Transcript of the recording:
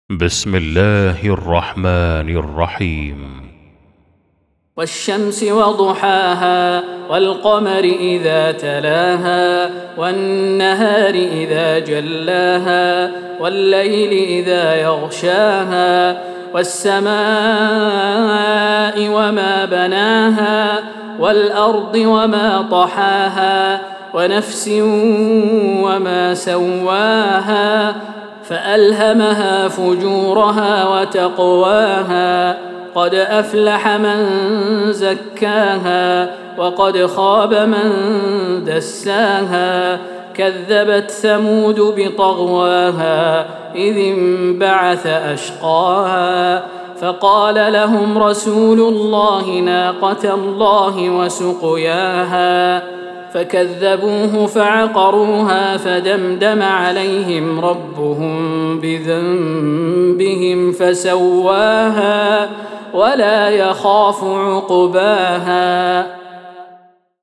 بسم الله الرحمن الرحيم. والشمس وضحاها والقمر إذا تلاها والنهار إذا جلاها والليل إذا يغشاها والسماء وما بناها والأرض وما طحاها ونفس وما سواها فألهمها فجورها وتقواها قد أفلح من زكاها وقد خاب من دساها كذبت ثمود بطغواها إذ انبعث أشقاها فقال لهم رسول الله ناقة الله وسقياها فكذبوه فعقروها فدمدم عليهم ربهم بذنبهم فسواها ولا يخاف عقباها.